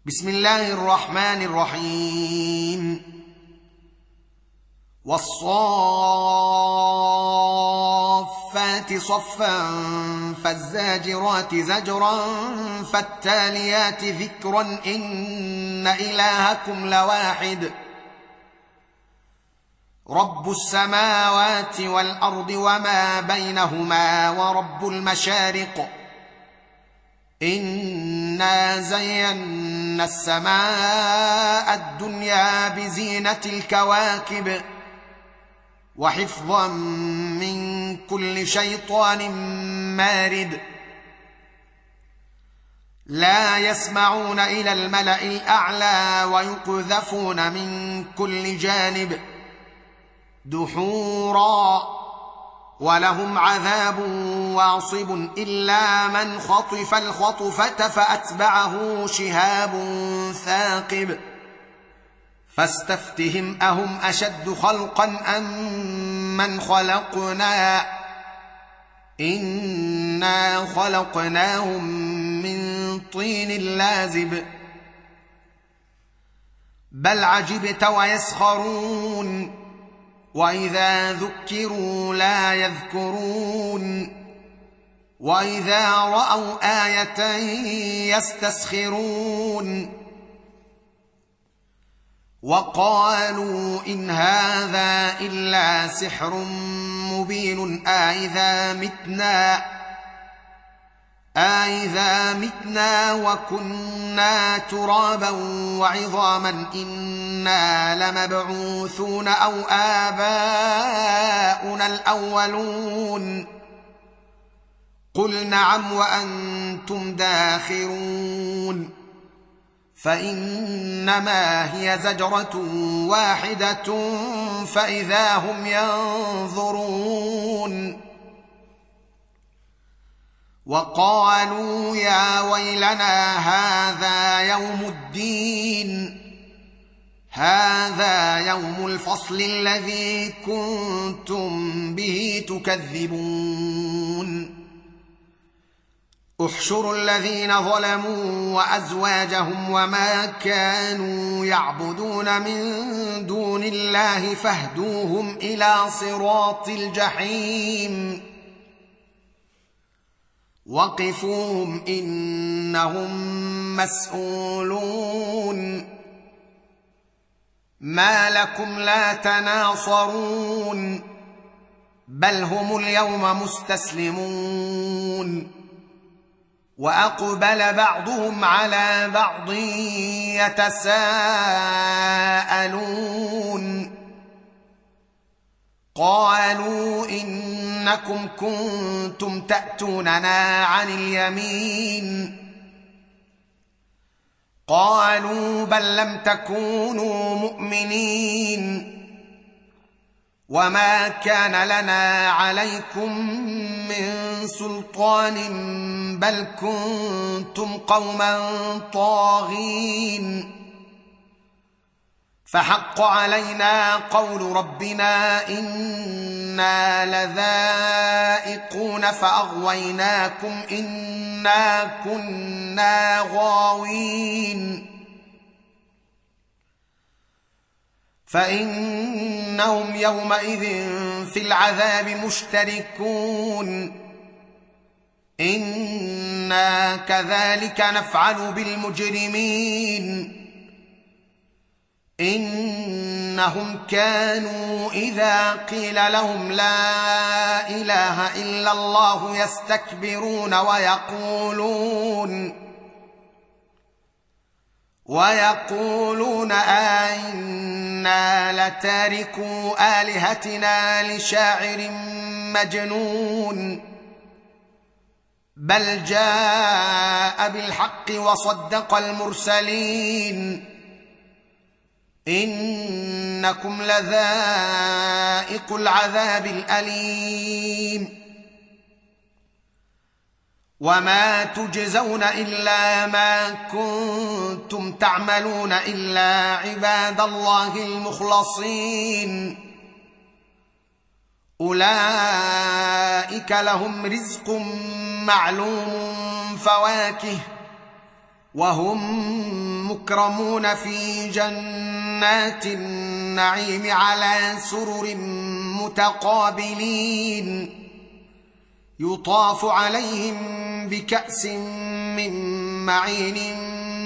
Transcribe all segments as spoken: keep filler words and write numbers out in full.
بسم الله الرحمن الرحيم والصافات صفا فالزاجرات زجرا فالتاليات ذكرا إن إلهكم لواحد رب السماوات والأرض وما بينهما ورب المشارق إنا زينا السماء الدنيا بزينة الكواكب وحفظا من كل شيطان مارد لا يسمعون إلى الملأ الأعلى ويقذفون من كل جانب دحورا ولهم عذاب واصب إلا من خطف الخطفة فأتبعه شهاب ثاقب فاستفتهم أهم أشد خلقا أم من خلقنا إنا خلقناهم من طين لازب بل عجبت ويسخرون وإذا ذكروا لا يذكرون وإذا رأوا آية يستسخرون وقالوا إن هذا إلا سحر مبين أإذا متنا أإذا متنا وكنا ترابا وعظاما إنا لمبعوثون أو آباؤنا الأولون قل نعم وأنتم داخرون فإنما هي زجرة واحدة فإذا هم ينظرون وقالوا يا ويلنا هذا يوم الدين هذا يوم الفصل الذي كنتم به تكذبون احشروا الذين ظلموا وأزواجهم وما كانوا يعبدون من دون الله فاهدوهم إلى صراط الجحيم وقفوهم إنهم مسؤولون ما لكم لا تناصرون بل هم اليوم مستسلمون وأقبل بعضهم على بعض يتساءلون قالوا إنكم كنتم تأتوننا عن اليمين قالوا بل لم تكونوا مؤمنين وما كان لنا عليكم من سلطان بل كنتم قوما طاغين فحق علينا قول ربنا إنا لذائقون فأغويناكم إنا كنا غاوين فإنهم يومئذ في العذاب مشتركون إنا كذلك نفعل بالمجرمين إنهم كانوا إذا قيل لهم لا إله إلا الله يستكبرون ويقولون ويقولون أئنا لتاركوا آلهتنا لشاعر مجنون بل جاء بالحق وصدق المرسلين إنكم لذائق العذاب الأليم وما تجزون إلا ما كنتم تعملون إلا عباد الله المخلصين أولئك لهم رزق معلوم فواكه وهم مكرمون في جنات النعيم على سرر متقابلين يطاف عليهم بكأس من معين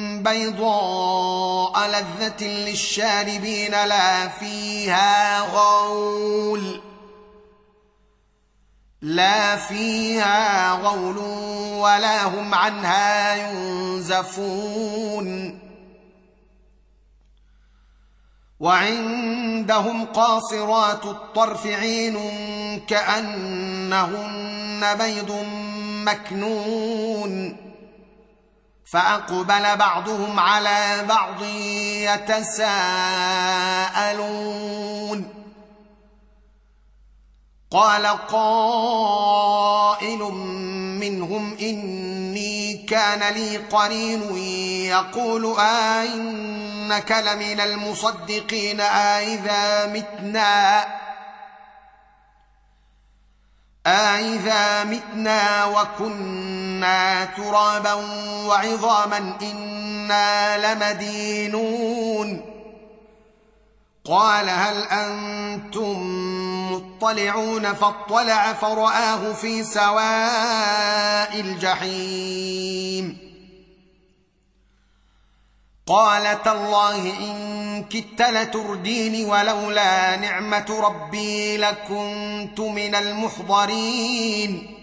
بيضاء لذة للشاربين لا فيها غول لا فيها غول ولا هم عنها ينزفون وعندهم قاصرات الطرف عين كأنهن بيض مكنون فأقبل بعضهم على بعض يتساءلون قال قائل منهم إني كان لي قرين يقول أئنك لمن المصدقين أئذا متنا أئذا متنا وكنا ترابا وعظاما إنا لمدينون قال هل أنتم مطلعون فاطلع فرآه في سواء الجحيم قال تالله إن كدت لتردين ولولا نعمة ربي لكنت من المحضرين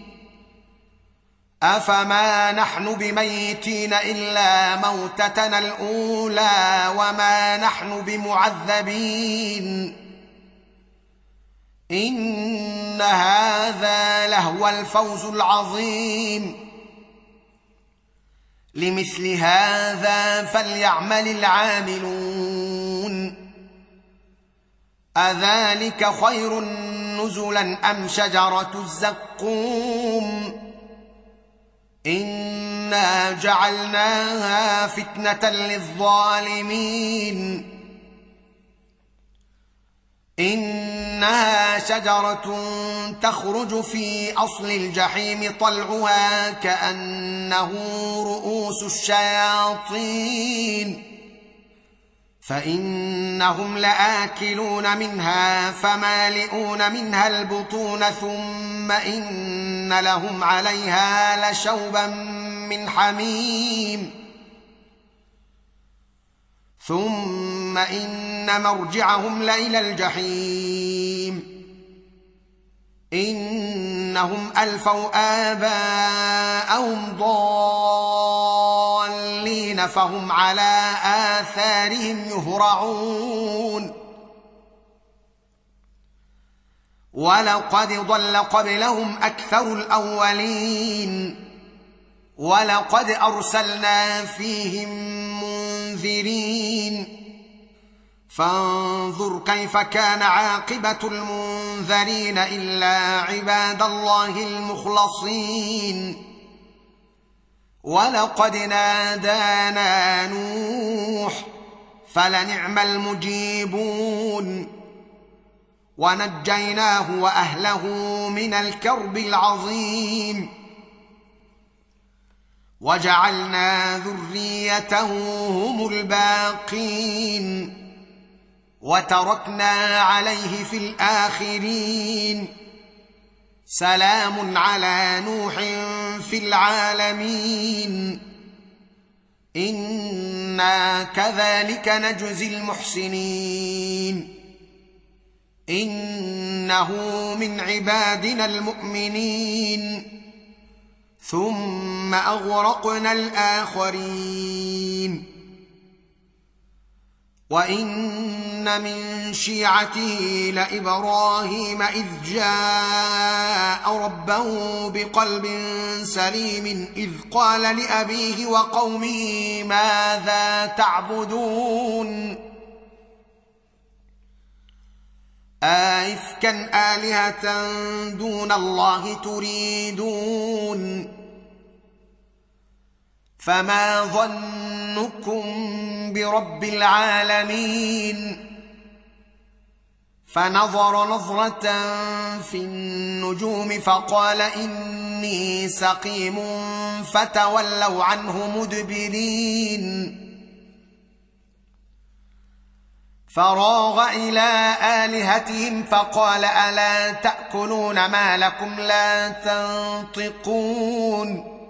أفما نحن بميتين إلا موتتنا الأولى وما نحن بمعذبين إن هذا لهو الفوز العظيم لمثل هذا فليعمل العاملون أذلك خير نزلا أم شجرة الزقوم إنا جعلناها فتنة للظالمين إنها شجرة تخرج في أصل الجحيم طلعها كأنه رؤوس الشياطين فإنهم لآكلون منها فمالئون منها البطون ثم إن لهم عليها لشوبا من حميم ثم إن مرجعهم لإلى الجحيم إنهم ألفوا آباءهم ضالين فهم على آثارهم يهرعون ولقد ضل قبلهم أكثر الأولين ولقد أرسلنا فيهم منذرين فانظر كيف كان عاقبة المنذرين إلا عباد الله المخلصين ولقد نادانا نوح فلنعم المجيبون ونجيناه وأهله من الكرب العظيم وجعلنا ذريته هم الباقين وتركنا عليه في الآخرين سلام على نوح في العالمين إنا كذلك نجزي المحسنين إنه من عبادنا المؤمنين ثم أغرقنا الآخرين وإن من شيعته لإبراهيم إذ جاء ربه بقلب سليم إذ قال لأبيه وقومه ماذا تعبدون أئفكا آلهة دون الله تريدون فما ظنكم برب العالمين فنظر نظرة في النجوم فقال إني سقيم فتولوا عنه مدبرين فراغ إلى آلهتهم فقال ألا تأكلون ما لكم لا تنطقون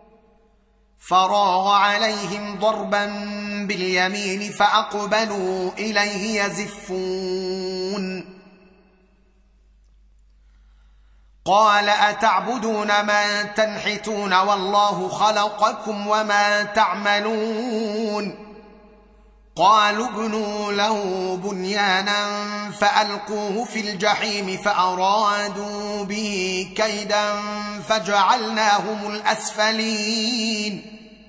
فراغ عليهم ضربا باليمين فأقبلوا إليه يزفون قال أتعبدون ما تنحتون والله خلقكم وما تعملون قالوا ابنوا له بنيانا فألقوه في الجحيم فأرادوا به كيدا فجعلناهم الأسفلين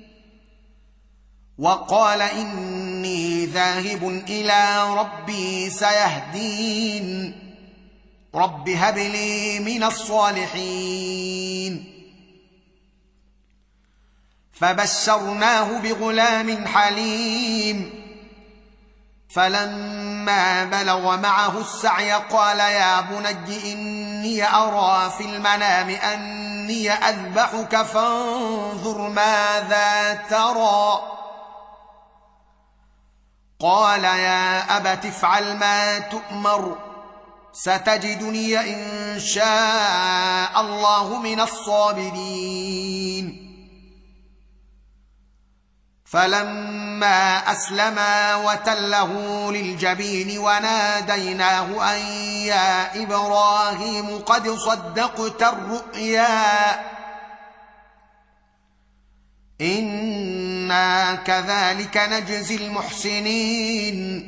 وقال إني ذاهب إلى ربي سيهدين رب هب لي من الصالحين فبشرناه بغلام حليم فلما بلغ معه السعي قال يا بني إني أرى في المنام أني أذبحك فانظر ماذا ترى قال يا أبت افعل ما تؤمر ستجدني إن شاء الله من الصابرين فلما أسلما وتله للجبين وناديناه أن يا إبراهيم قد صدقت الرؤيا إنا كذلك نجزي المحسنين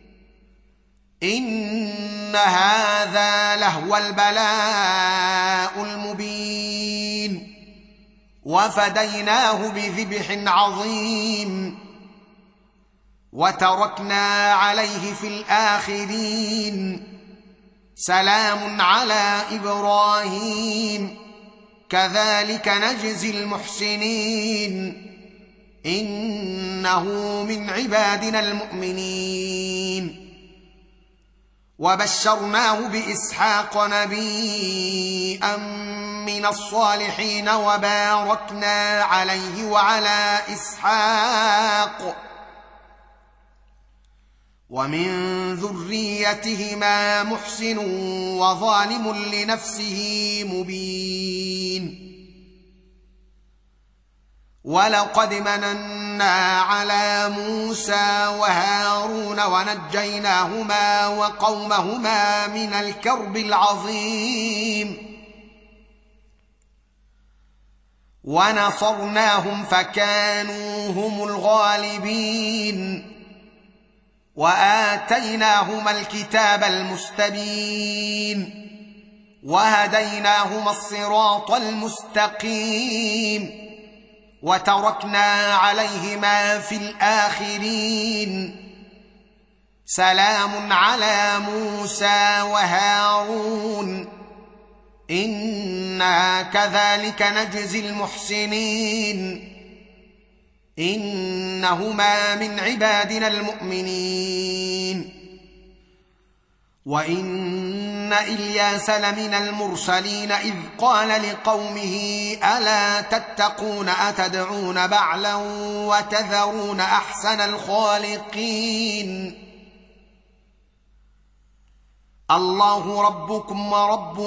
إن هذا لهو البلاء المبين وفديناه بذبح عظيم وتركنا عليه في الآخرين سلام على إبراهيم كذلك نجزي المحسنين إنه من عبادنا المؤمنين وبشرناه بإسحاق نبيا من الصالحين وباركنا عليه وعلى إسحاق ومن ذريتهما محسن وظالم لنفسه مبين ولقد مننا على موسى وهارون ونجيناهما وقومهما من الكرب العظيم ونصرناهم فكانوا هم الغالبين وآتيناهما الكتاب المستبين وهديناهما الصراط المستقيم وتركنا عليهما في الآخرين سلام على موسى وهارون إنا كذلك نجزي المحسنين إنهما من عبادنا المؤمنين وإن إلياس لمن المرسلين إذ قال لقومه ألا تتقون أتدعون بعلا وتذرون أحسن الخالقين الله ربكم ورب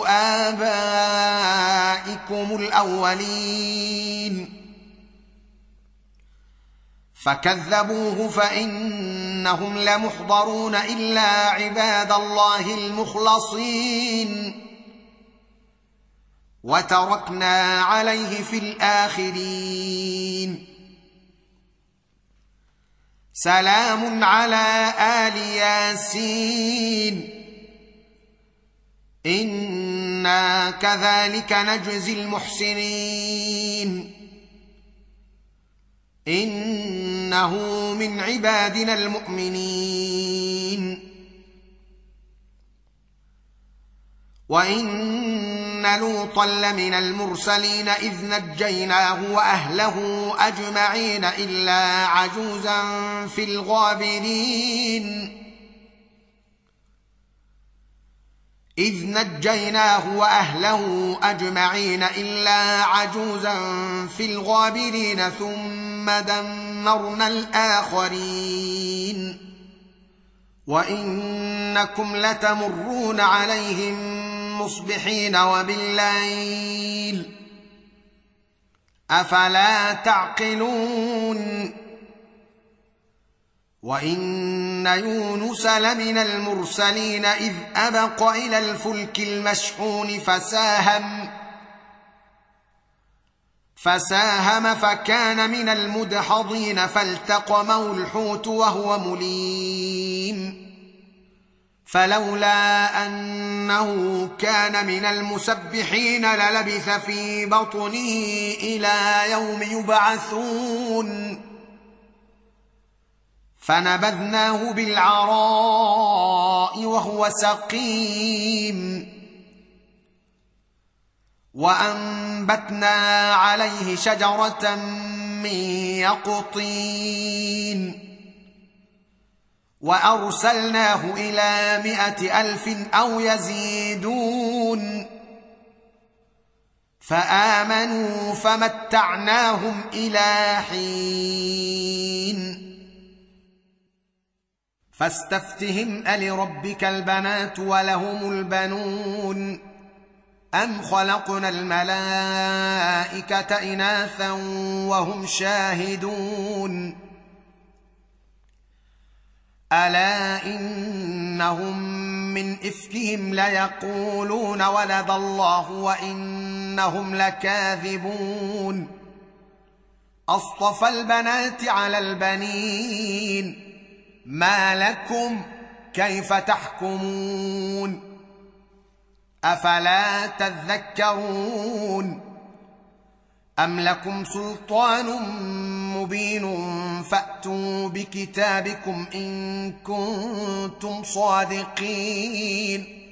آبائكم الأولين فكذبوه فإنهم لمحضرون إلا عباد الله المخلصين وتركنا عليه في الآخرين سلام على آل ياسين إنا كذلك نجزي المحسنين إنه من عبادنا المؤمنين وإن لوطا لمن المرسلين إذ نجيناه وأهله أجمعين إلا عجوزا في الغابرين إذ نجيناه وأهله أجمعين إلا عجوزا في الغابرين ثم دمرنا الآخرين وانكم لتمرون عليهم مصبحين وبالليل افلا تعقلون وان يونس لمن المرسلين اذ ابق الى الفلك المشحون فساهم فساهم فكان من المدحضين فالتقمه الحوت وهو مليم فلولا انه كان من المسبحين للبث في بطنه الى يوم يبعثون فنبذناه بالعراء وهو سقيم وانبتنا عليه شجره من يقطين وارسلناه الى مائه الف او يزيدون فامنوا فمتعناهم الى حين فاستفتهم ألربك البنات ولهم البنون أم خلقنا الملائكة إناثا وهم شاهدون ألا إنهم من إفكهم ليقولون ولد الله وإنهم لكاذبون أصطفى البنات على البنين ما لكم كيف تحكمون أفلا تذكرون أم لكم سلطان مبين فأتوا بكتابكم إن كنتم صادقين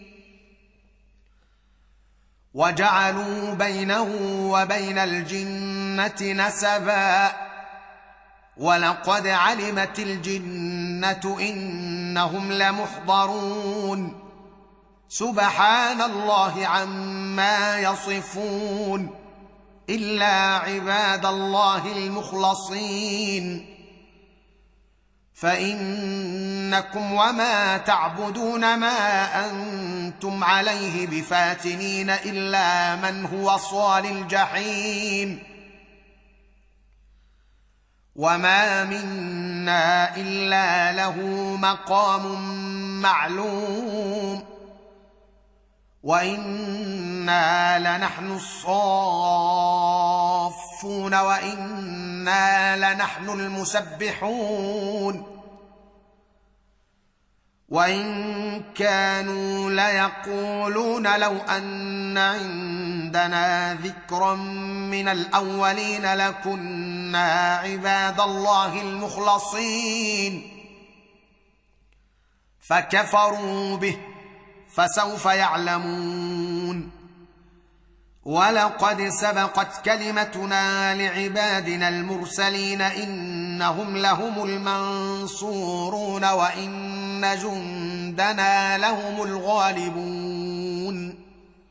وجعلوا بينه وبين الجنة نسبا ولقد علمت الجنة إنهم لمحضرون سبحان الله عما يصفون إلا عباد الله المخلصين فإنكم وما تعبدون ما أنتم عليه بفاتنين إلا من هو صال الجحيم وما منا إلا له مقام معلوم وإنا لنحن الصافون وإنا لنحن المسبحون وإن كانوا ليقولون لو أن عندنا ذكرا من الأولين لكنا عباد الله المخلصين فكفروا به فسوف يعلمون ولقد سبقت كلمتنا لعبادنا المرسلين إنهم لهم المنصورون وإن جندنا لهم الغالبون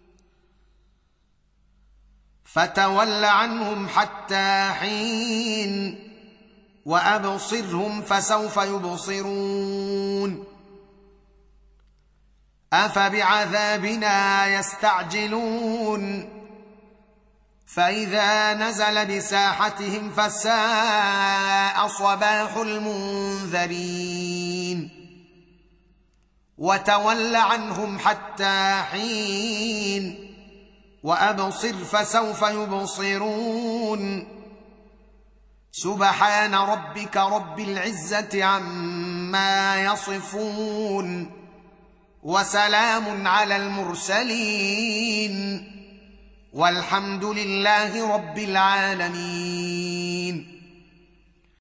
فتول عنهم حتى حين وأبصرهم فسوف يبصرون أفبعذابنا يستعجلون فإذا نزل بساحتهم فساء صباح المنذرين وتول عنهم حتى حين وأبصر فسوف يبصرون سبحان ربك رب العزة عما يصفون وسلام على المرسلين والحمد لله رب العالمين.